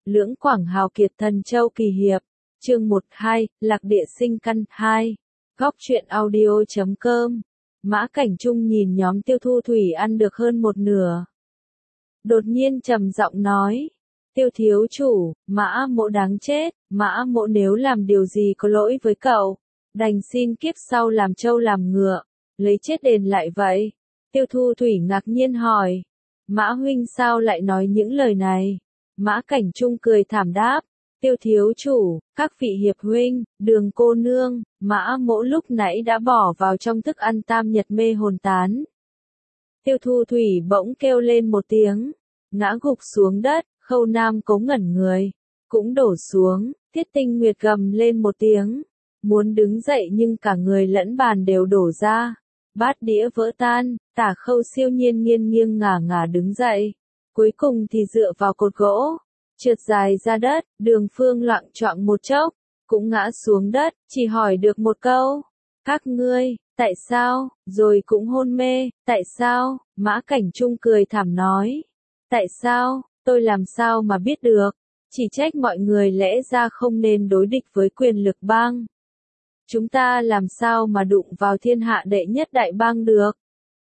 Lưỡng Quảng hào kiệt thần châu kỳ hiệp. Chương 12, Lạc địa sinh căn 2. Góc truyện audio.com. Mã Cảnh Trung nhìn nhóm Tiêu Thu Thủy ăn được hơn một nửa. Đột nhiên trầm giọng nói. Tiêu thiếu chủ, Mã Mỗ đáng chết, Mã Mỗ nếu làm điều gì có lỗi với cậu, đành xin kiếp sau làm trâu làm ngựa, lấy chết đền lại vậy. Tiêu Thu Thủy ngạc nhiên hỏi. Mã huynh sao lại nói những lời này? Mã Cảnh Trung cười thảm đáp. Tiêu thiếu chủ, các vị hiệp huynh, Đường cô nương, Mã Mỗ lúc nãy đã bỏ vào trong thức ăn tam nhật mê hồn tán. Tiêu Thu Thủy bỗng kêu lên một tiếng, ngã gục xuống đất. Khâu Nam Cố ngẩn người, cũng đổ xuống. Thiết Tinh Nguyệt gầm lên một tiếng, muốn đứng dậy nhưng cả người lẫn bàn đều đổ ra. Bát đĩa vỡ tan, Tả Khâu siêu nhiên nghiêng nghiêng ngả ngả đứng dậy. Cuối cùng thì dựa vào cột gỗ, trượt dài ra đất. Đường Phương loạng choạng một chốc, cũng ngã xuống đất, chỉ hỏi được một câu. Các ngươi, tại sao? Rồi cũng hôn mê, tại sao? Mã Cảnh Trung cười thảm nói. Tại sao? Tôi làm sao mà biết được? Chỉ trách mọi người lẽ ra không nên đối địch với quyền lực bang. Chúng ta làm sao mà đụng vào thiên hạ đệ nhất đại bang được?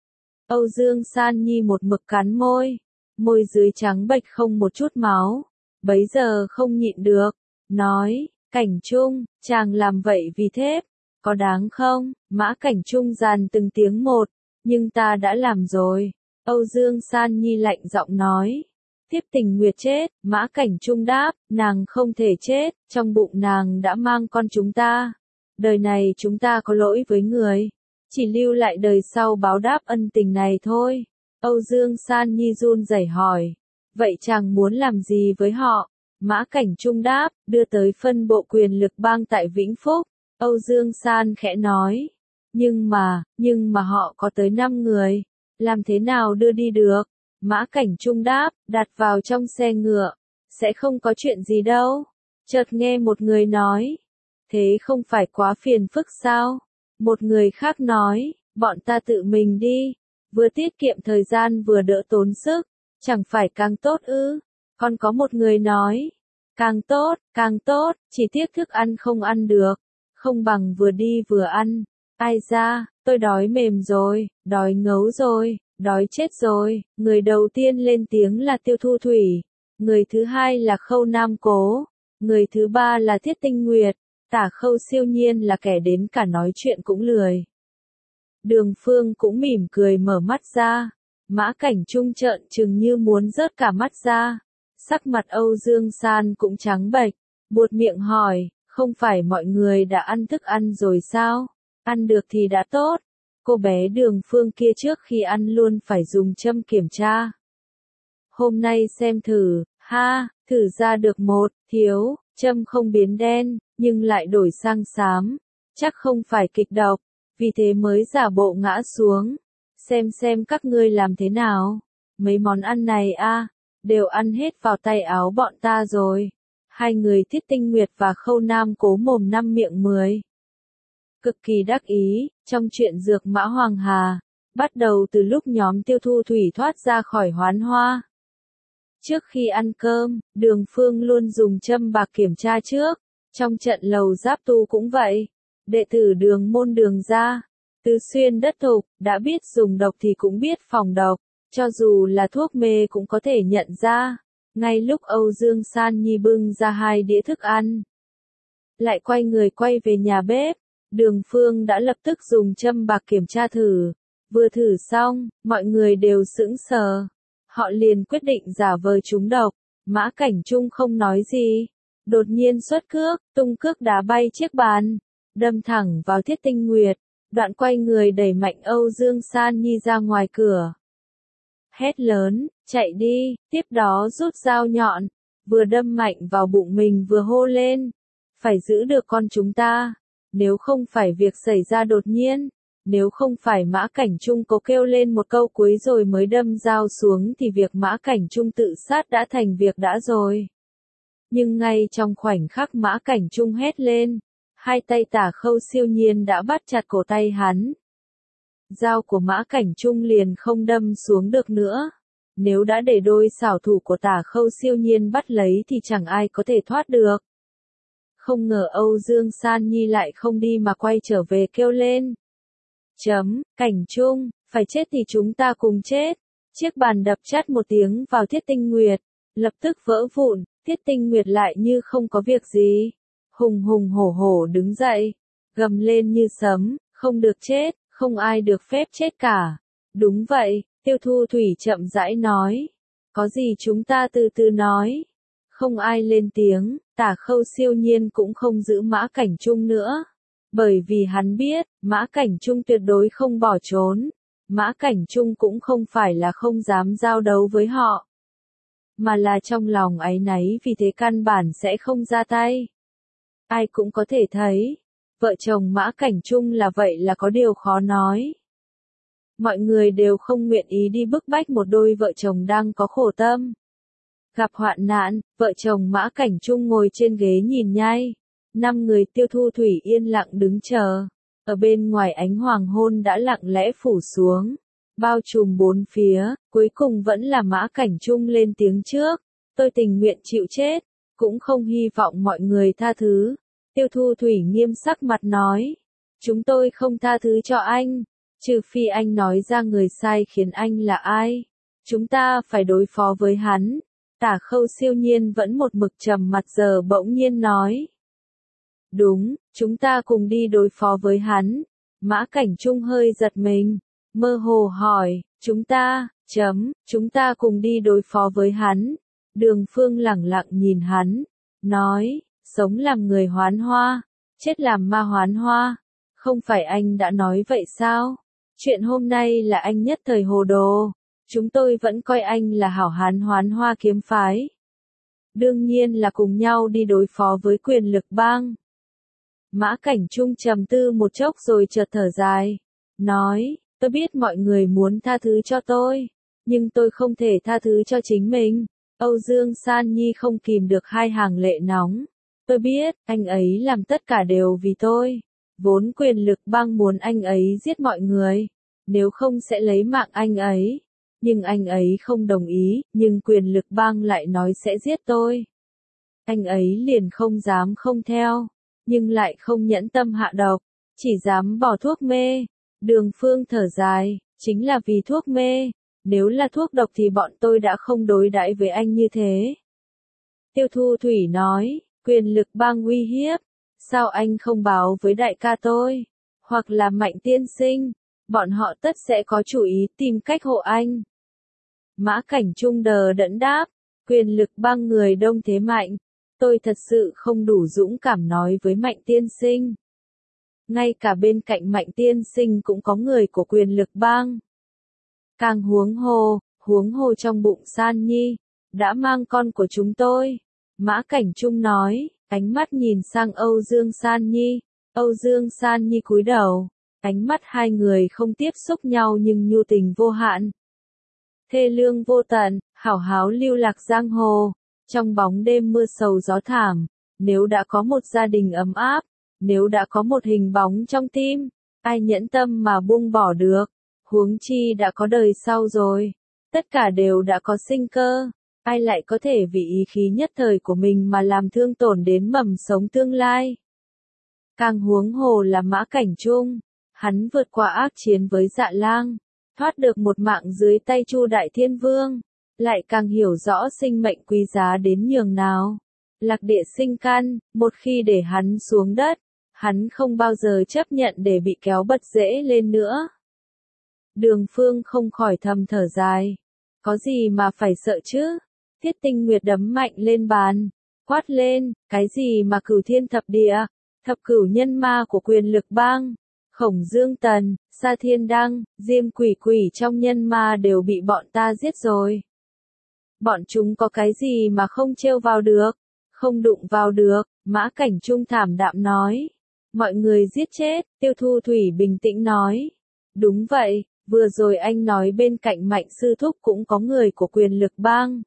Âu Dương San Nhi một mực cắn môi, môi dưới trắng bệch không một chút máu, bấy giờ không nhịn được, nói, Cảnh Trung, chàng làm vậy vì thép, có đáng không? Mã Cảnh Trung dàn từng tiếng một, nhưng ta đã làm rồi. Âu Dương San Nhi lạnh giọng nói. Tiếp Tình Nguyệt chết, Mã Cảnh Trung đáp, nàng không thể chết, trong bụng nàng đã mang con chúng ta. Đời này chúng ta có lỗi với người, chỉ lưu lại đời sau báo đáp ân tình này thôi. Âu Dương San Nhi run rẩy hỏi, vậy chàng muốn làm gì với họ? Mã Cảnh Trung đáp, đưa tới phân bộ quyền lực bang tại Vĩnh Phúc. Âu Dương San khẽ nói, nhưng mà họ có tới 5 người, làm thế nào đưa đi được? Mã Cảnh Trung đáp, đặt vào trong xe ngựa, sẽ không có chuyện gì đâu. Chợt nghe một người nói, thế không phải quá phiền phức sao? Một người khác nói, bọn ta tự mình đi, vừa tiết kiệm thời gian vừa đỡ tốn sức, chẳng phải càng tốt ư? Còn có một người nói, càng tốt, chỉ tiếc thức ăn không ăn được, không bằng vừa đi vừa ăn. Ai ra, tôi đói mềm rồi, đói ngấu rồi. Đói chết rồi. Người đầu tiên lên tiếng là Tiêu Thu Thủy, người thứ hai là Khâu Nam Cố, người thứ ba là Thiết Tinh Nguyệt, Tả Khâu siêu nhiên là kẻ đến cả nói chuyện cũng lười. Đường Phương cũng mỉm cười mở mắt ra, Mã Cảnh Trung trợn trừng như muốn rớt cả mắt ra, sắc mặt Âu Dương San cũng trắng bệch, buột miệng hỏi, không phải mọi người đã ăn thức ăn rồi sao? Ăn được thì đã tốt. Cô bé Đường Phương kia trước khi ăn luôn phải dùng châm kiểm tra. Hôm nay xem thử, thử ra được một, thiếu, châm không biến đen, nhưng lại đổi sang xám. Chắc không phải kịch độc, vì thế mới giả bộ ngã xuống. Xem các ngươi làm thế nào. Mấy món ăn này đều ăn hết vào tay áo bọn ta rồi. Hai người Thiết Tinh Nguyệt và Khâu Nam Cố mồm năm miệng 10. Cực kỳ đắc ý, trong chuyện dược Mã Hoàng Hà, bắt đầu từ lúc nhóm Tiêu Thu Thủy thoát ra khỏi Hoán Hoa. Trước khi ăn cơm, Đường Phương luôn dùng châm bạc kiểm tra trước, trong trận lầu giáp tu cũng vậy. Đệ tử Đường môn Đường gia, tứ xuyên đất thục, đã biết dùng độc thì cũng biết phòng độc, cho dù là thuốc mê cũng có thể nhận ra. Ngay lúc Âu Dương San Nhi bưng ra 2 đĩa thức ăn, lại quay người quay về nhà bếp. Đường Phương đã lập tức dùng châm bạc kiểm tra thử. Vừa thử xong, mọi người đều sững sờ. Họ liền quyết định giả vờ trúng độc. Mã Cảnh Trung không nói gì. Đột nhiên xuất cước, tung cước đá bay chiếc bàn, đâm thẳng vào Thiết Tinh Nguyệt. Đoạn quay người đẩy mạnh Âu Dương San Nhi ra ngoài cửa. Hét lớn, chạy đi, tiếp đó rút dao nhọn, vừa đâm mạnh vào bụng mình vừa hô lên. Phải giữ được con chúng ta. Nếu không phải việc xảy ra đột nhiên, nếu không phải Mã Cảnh Trung có kêu lên một câu cuối rồi mới đâm dao xuống thì việc Mã Cảnh Trung tự sát đã thành việc đã rồi. Nhưng ngay trong khoảnh khắc Mã Cảnh Trung hét lên, hai tay Tả Khâu siêu nhiên đã bắt chặt cổ tay hắn. Dao của Mã Cảnh Trung liền không đâm xuống được nữa. Nếu đã để đôi xảo thủ của Tả Khâu siêu nhiên bắt lấy thì chẳng ai có thể thoát được. Không ngờ Âu Dương San Nhi lại không đi mà quay trở về kêu lên. Cảnh Trung, phải chết thì chúng ta cùng chết. Chiếc bàn đập chát một tiếng vào Thiết Tinh Nguyệt, lập tức vỡ vụn, Thiết Tinh Nguyệt lại như không có việc gì. Hùng hùng hổ hổ đứng dậy, gầm lên như sấm, không được chết, không ai được phép chết cả. Đúng vậy, Tiêu Thu Thủy chậm rãi nói. Có gì chúng ta từ từ nói. Không ai lên tiếng, Tả Khâu siêu nhiên cũng không giữ Mã Cảnh Trung nữa. Bởi vì hắn biết, Mã Cảnh Trung tuyệt đối không bỏ trốn. Mã Cảnh Trung cũng không phải là không dám giao đấu với họ, mà là trong lòng áy náy vì thế căn bản sẽ không ra tay. Ai cũng có thể thấy, vợ chồng Mã Cảnh Trung là vậy là có điều khó nói. Mọi người đều không nguyện ý đi bức bách một đôi vợ chồng đang có khổ tâm. Gặp hoạn nạn, vợ chồng Mã Cảnh Trung ngồi trên ghế nhìn nhai. 5 người Tiêu Thu Thủy yên lặng đứng chờ. Ở bên ngoài ánh hoàng hôn đã lặng lẽ phủ xuống, bao trùm bốn phía, cuối cùng vẫn là Mã Cảnh Trung lên tiếng trước. Tôi tình nguyện chịu chết, cũng không hy vọng mọi người tha thứ. Tiêu Thu Thủy nghiêm sắc mặt nói. Chúng tôi không tha thứ cho anh, trừ phi anh nói ra người sai khiến anh là ai. Chúng ta phải đối phó với hắn. Tả Khâu siêu nhiên vẫn một mực trầm mặt giờ bỗng nhiên nói. Đúng, chúng ta cùng đi đối phó với hắn. Mã Cảnh Trung hơi giật mình, mơ hồ hỏi, chúng ta cùng đi đối phó với hắn. Đường Phương lẳng lặng nhìn hắn, nói, sống làm người hoán hoa, chết làm ma hoán hoa. Không phải anh đã nói vậy sao? Chuyện hôm nay là anh nhất thời hồ đồ. Chúng tôi vẫn coi anh là hảo hán hoán hoa kiếm phái. Đương nhiên là cùng nhau đi đối phó với quyền lực bang. Mã Cảnh Trung trầm tư một chốc rồi chợt thở dài, nói, tôi biết mọi người muốn tha thứ cho tôi, nhưng tôi không thể tha thứ cho chính mình. Âu Dương San Nhi không kìm được hai hàng lệ nóng. Tôi biết, anh ấy làm tất cả đều vì tôi. Vốn quyền lực bang muốn anh ấy giết mọi người, nếu không sẽ lấy mạng anh ấy. Nhưng anh ấy không đồng ý, nhưng quyền lực bang lại nói sẽ giết tôi. Anh ấy liền không dám không theo, nhưng lại không nhẫn tâm hạ độc, chỉ dám bỏ thuốc mê. Đường Phương thở dài, chính là vì thuốc mê, nếu là thuốc độc thì bọn tôi đã không đối đãi với anh như thế. Tiêu Thu Thủy nói, quyền lực bang uy hiếp, sao anh không báo với đại ca tôi, hoặc là Mạnh tiên sinh, bọn họ tất sẽ có chủ ý tìm cách hộ anh. Mã Cảnh Trung đờ đẫn đáp, quyền lực bang người đông thế mạnh, tôi thật sự không đủ dũng cảm nói với Mạnh tiên sinh. Ngay cả bên cạnh Mạnh tiên sinh cũng có người của quyền lực bang. Càng huống hồ trong bụng San Nhi, đã mang con của chúng tôi. Mã Cảnh Trung nói, ánh mắt nhìn sang Âu Dương San Nhi. Âu Dương San Nhi cúi đầu, ánh mắt hai người không tiếp xúc nhau nhưng nhu tình vô hạn. Thê lương vô tận, hảo háo lưu lạc giang hồ, trong bóng đêm mưa sầu gió thảm, nếu đã có một gia đình ấm áp, nếu đã có một hình bóng trong tim, ai nhẫn tâm mà buông bỏ được, huống chi đã có đời sau rồi, tất cả đều đã có sinh cơ, ai lại có thể vì ý khí nhất thời của mình mà làm thương tổn đến mầm sống tương lai. Càng huống hồ là Mã Cảnh Trung, hắn vượt qua ác chiến với Dạ Lang, thoát được một mạng dưới tay Chu Đại Thiên Vương, lại càng hiểu rõ sinh mệnh quý giá đến nhường nào. Lạc địa sinh căn, một khi để hắn xuống đất, hắn không bao giờ chấp nhận để bị kéo bật rễ lên nữa. Đường Phương không khỏi thầm thở dài. Có gì mà phải sợ chứ? Thiết Tinh Nguyệt đấm mạnh lên bàn, quát lên, cái gì mà cửu thiên thập địa, thập cửu nhân ma của quyền lực bang, Khổng Dương Tần, Sa Thiên Đăng, Diêm Quỷ Quỷ trong nhân ma đều bị bọn ta giết rồi. Bọn chúng có cái gì mà không trêu vào được, không đụng vào được, Mã Cảnh Trung thảm đạm nói. Mọi người giết chết, Tiêu Thu Thủy bình tĩnh nói. Đúng vậy, vừa rồi anh nói bên cạnh Mạnh sư thúc cũng có người của quyền lực bang.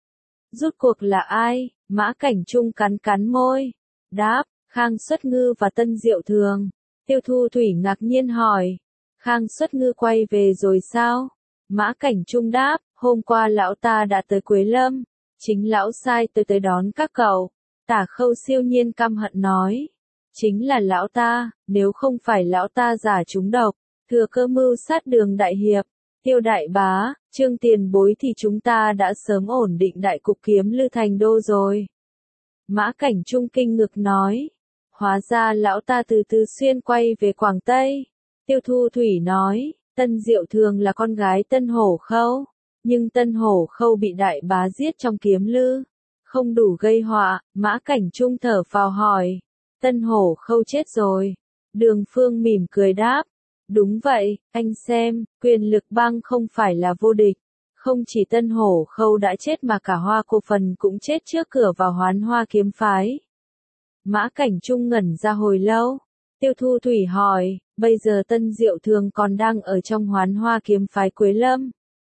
Rốt cuộc là ai? Mã Cảnh Trung cắn cắn môi. Đáp, Khang Xuất Ngư và Tân Diệu Thường. Tiêu Thu Thủy ngạc nhiên hỏi. Khang Xuất Ngư quay về rồi sao? Mã Cảnh Trung đáp, Hôm qua lão ta đã tới Quế Lâm, chính lão sai tôi tới đón các cậu. Tả Khâu siêu nhiên căm hận nói. Chính là lão ta, nếu không phải lão ta giả trúng độc, thừa cơ mưu sát Đường đại hiệp, Tiêu đại bá, Trương tiền bối thì chúng ta đã sớm ổn định đại cục Kiếm Lư thành đô rồi. Mã Cảnh Trung kinh ngực nói. Hóa ra lão ta từ Từ Xuyên quay về Quảng Tây. Tiêu Thu Thủy nói, Tân Diệu Thường là con gái Tân Hổ Khâu, nhưng Tân Hổ Khâu bị đại bá giết trong Kiếm Lư, không đủ gây họa. Mã Cảnh Trung thở phào hỏi, Tân Hổ Khâu chết rồi. Đường Phương mỉm cười đáp, đúng vậy, anh xem, quyền lực bang không phải là vô địch. Không chỉ Tân Hổ Khâu đã chết mà cả Hoa Cô Phần cũng chết trước cửa vào Hoán Hoa kiếm phái. Mã Cảnh Trung ngẩn ra hồi lâu. Tiêu Thu Thủy hỏi, bây giờ Tân Diệu Thường còn đang ở trong Hoán Hoa kiếm phái Quế Lâm.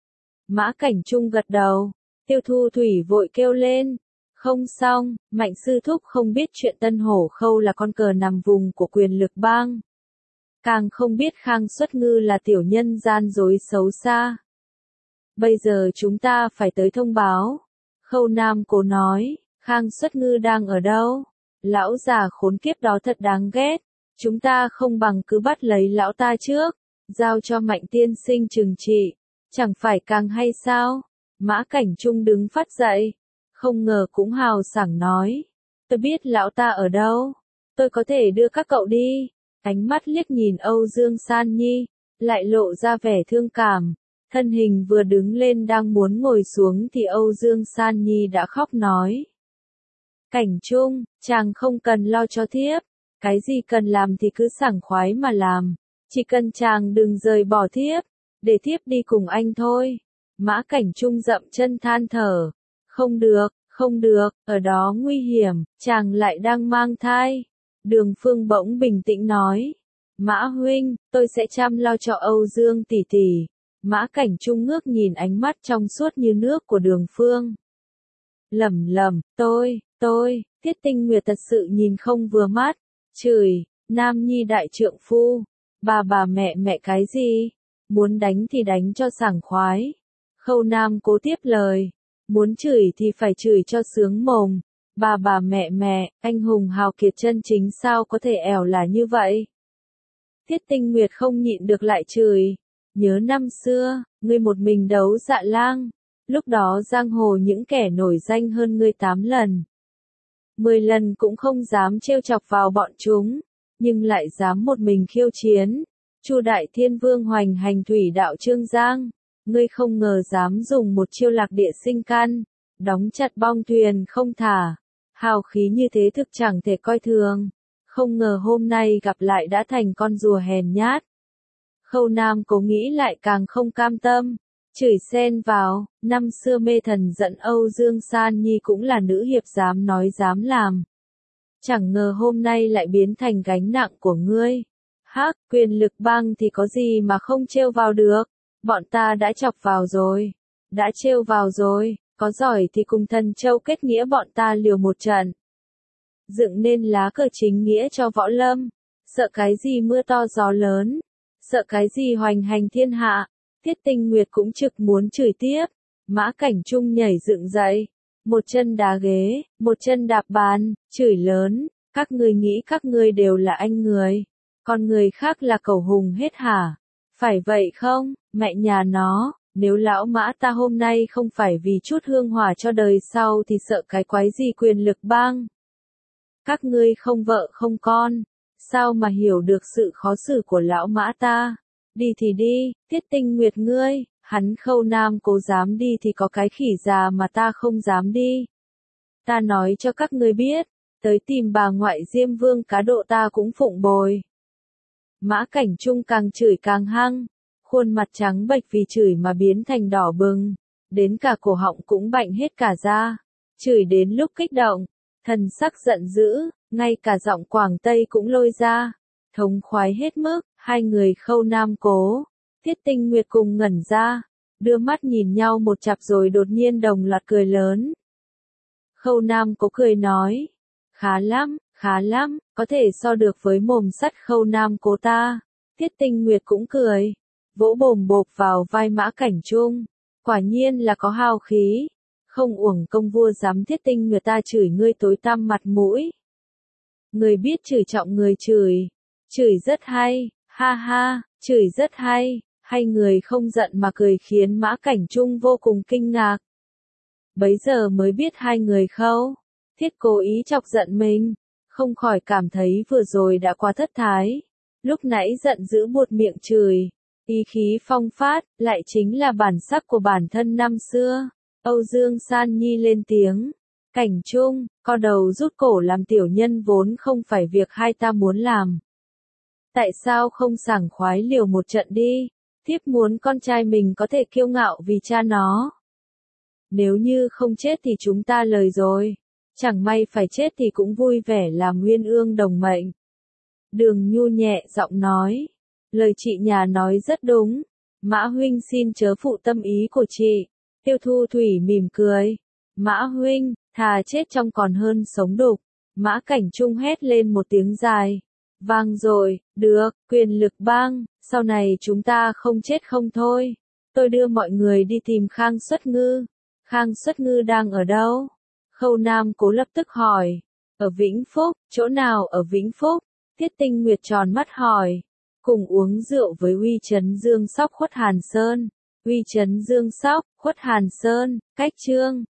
Mã Cảnh Trung gật đầu. Tiêu Thu Thủy vội kêu lên. Không xong, Mạnh sư thúc không biết chuyện Tân Hổ Khâu là con cờ nằm vùng của quyền lực bang. Càng không biết Khang Xuất Ngư là tiểu nhân gian dối xấu xa. Bây giờ chúng ta phải tới thông báo. Khâu Nam Cố nói, Khang Xuất Ngư đang ở đâu? Lão già khốn kiếp đó thật đáng ghét. Chúng ta không bằng cứ bắt lấy lão ta trước, giao cho Mạnh tiên sinh trừng trị. Chẳng phải càng hay sao? Mã Cảnh Trung đứng phát dậy. Không ngờ cũng hào sảng nói. Tôi biết lão ta ở đâu. Tôi có thể đưa các cậu đi. Ánh mắt liếc nhìn Âu Dương San Nhi, lại lộ ra vẻ thương cảm. Thân hình vừa đứng lên đang muốn ngồi xuống thì Âu Dương San Nhi đã khóc nói. Cảnh Trung, chàng không cần lo cho thiếp. Cái gì cần làm thì cứ sảng khoái mà làm. Chỉ cần chàng đừng rời bỏ thiếp, để thiếp đi cùng anh thôi. Mã Cảnh Trung dậm chân than thở. Không được, không được, ở đó nguy hiểm, chàng lại đang mang thai. Đường Phương bỗng bình tĩnh nói. Mã huynh, tôi sẽ chăm lo cho Âu Dương tỷ tỷ. Mã Cảnh Trung ngước nhìn ánh mắt trong suốt như nước của Đường Phương. Lẩm lẩm, tôi, Tiết Tinh Nguyệt thật sự nhìn không vừa mắt. Chửi, Nam Nhi đại trượng phu. Bà mẹ cái gì? Muốn đánh thì đánh cho sảng khoái. Khâu Nam Cố tiếp lời. Muốn chửi thì phải chửi cho sướng mồm. Bà mẹ, anh hùng hào kiệt chân chính sao có thể ẻo là như vậy? Tiết Tinh Nguyệt không nhịn được lại chửi. Nhớ năm xưa, ngươi một mình đấu Dạ Lang. Lúc đó giang hồ những kẻ nổi danh hơn ngươi 8 lần. 10 lần cũng không dám trêu chọc vào bọn chúng, nhưng lại dám một mình khiêu chiến. Chu Đại Thiên Vương hoành hành thủy đạo Trương Giang. Ngươi không ngờ dám dùng một chiêu lạc địa sinh căn, đóng chặt bong thuyền không thả. Hào khí như thế thực chẳng thể coi thường. Không ngờ hôm nay gặp lại đã thành con rùa hèn nhát. Khâu Nam Cố nghĩ lại càng không cam tâm. Chửi xen vào, năm xưa mê thần giận Âu Dương San Nhi cũng là nữ hiệp dám nói dám làm. Chẳng ngờ hôm nay lại biến thành gánh nặng của ngươi. Hắc, quyền lực bang thì có gì mà không trêu vào được. Bọn ta đã chọc vào rồi. Đã trêu vào rồi, có giỏi thì cùng Thần Châu kết nghĩa bọn ta liều một trận. Dựng nên lá cờ chính nghĩa cho võ lâm. Sợ cái gì mưa to gió lớn. Sợ cái gì hoành hành thiên hạ. Tiết Tinh Nguyệt cũng trực muốn chửi tiếp. Mã Cảnh Trung nhảy dựng dậy. Một chân đá ghế, một chân đạp bàn, chửi lớn. Các ngươi nghĩ các ngươi đều là anh người. Còn người khác là cẩu hùng hết hả? Phải vậy không, mẹ nhà nó, nếu lão Mã ta hôm nay không phải vì chút hương hỏa cho đời sau thì sợ cái quái gì quyền lực bang. Các ngươi không vợ không con, sao mà hiểu được sự khó xử của lão Mã ta. Đi thì đi, Tiết Tinh Nguyệt ngươi, hắn Khâu Nam Cố dám đi thì có cái khỉ già mà ta không dám đi. Ta nói cho các ngươi biết, tới tìm bà ngoại Diêm Vương cá độ ta cũng phụng bồi. Mã Cảnh Trung càng chửi càng hăng, khuôn mặt trắng bệch vì chửi mà biến thành đỏ bừng, đến cả cổ họng cũng bạnh hết cả ra, chửi đến lúc kích động, thần sắc giận dữ, ngay cả giọng Quảng Tây cũng lôi ra, thống khoái hết mức. Hai người Khâu Nam Cố, Tiết Tinh Nguyệt cùng ngẩn ra, đưa mắt nhìn nhau một chặp rồi đột nhiên đồng loạt cười lớn. Khâu Nam Cố cười nói, khá lắm, có thể so được với mồm sắt Khâu Nam Cố ta. Tiết Tinh Nguyệt cũng cười, vỗ bồm bộp vào vai Mã Cảnh Trung. Quả nhiên là có hào khí. Không uổng công vua dám Thiết Tinh người ta chửi ngươi tối tăm mặt mũi. Người biết chửi trọng người chửi. Chửi rất hay, ha ha, chửi rất hay. Hay người không giận mà cười khiến Mã Cảnh Trung vô cùng kinh ngạc. Bấy giờ mới biết hai người khâu Thiết cố ý chọc giận mình. Không khỏi cảm thấy vừa rồi đã quá thất thái. Lúc nãy giận dữ buột miệng chửi. Ý khí phong phát, lại chính là bản sắc của bản thân năm xưa. Âu Dương San Nhi lên tiếng. Cảnh Trung, co đầu rút cổ làm tiểu nhân vốn không phải việc hai ta muốn làm. Tại sao không sảng khoái liều một trận đi? Thiếp muốn con trai mình có thể kiêu ngạo vì cha nó. Nếu như không chết thì chúng ta lời rồi. Chẳng may phải chết thì cũng vui vẻ làm uyên ương đồng mệnh. Đường Nhu nhẹ giọng nói. Lời chị nhà nói rất đúng. Mã huynh xin chớ phụ tâm ý của chị. Tiêu Thu Thủy mỉm cười. Mã huynh, thà chết trong còn hơn sống đục. Mã Cảnh Trung hét lên một tiếng dài. Vang rồi, được, quyền lực bang, sau này chúng ta không chết không thôi. Tôi đưa mọi người đi tìm Khang Xuất Ngư. Khang Xuất Ngư đang ở đâu? Khâu Nam Cố lập tức hỏi. Ở Vĩnh Phúc, chỗ nào ở Vĩnh Phúc? Tiết Tinh Nguyệt tròn mắt hỏi. Cùng uống rượu với Uy Trấn Dương Sóc Khuất Hàn Sơn. Uy Trấn Dương Sóc, Khuất Hàn Sơn, cách Trương.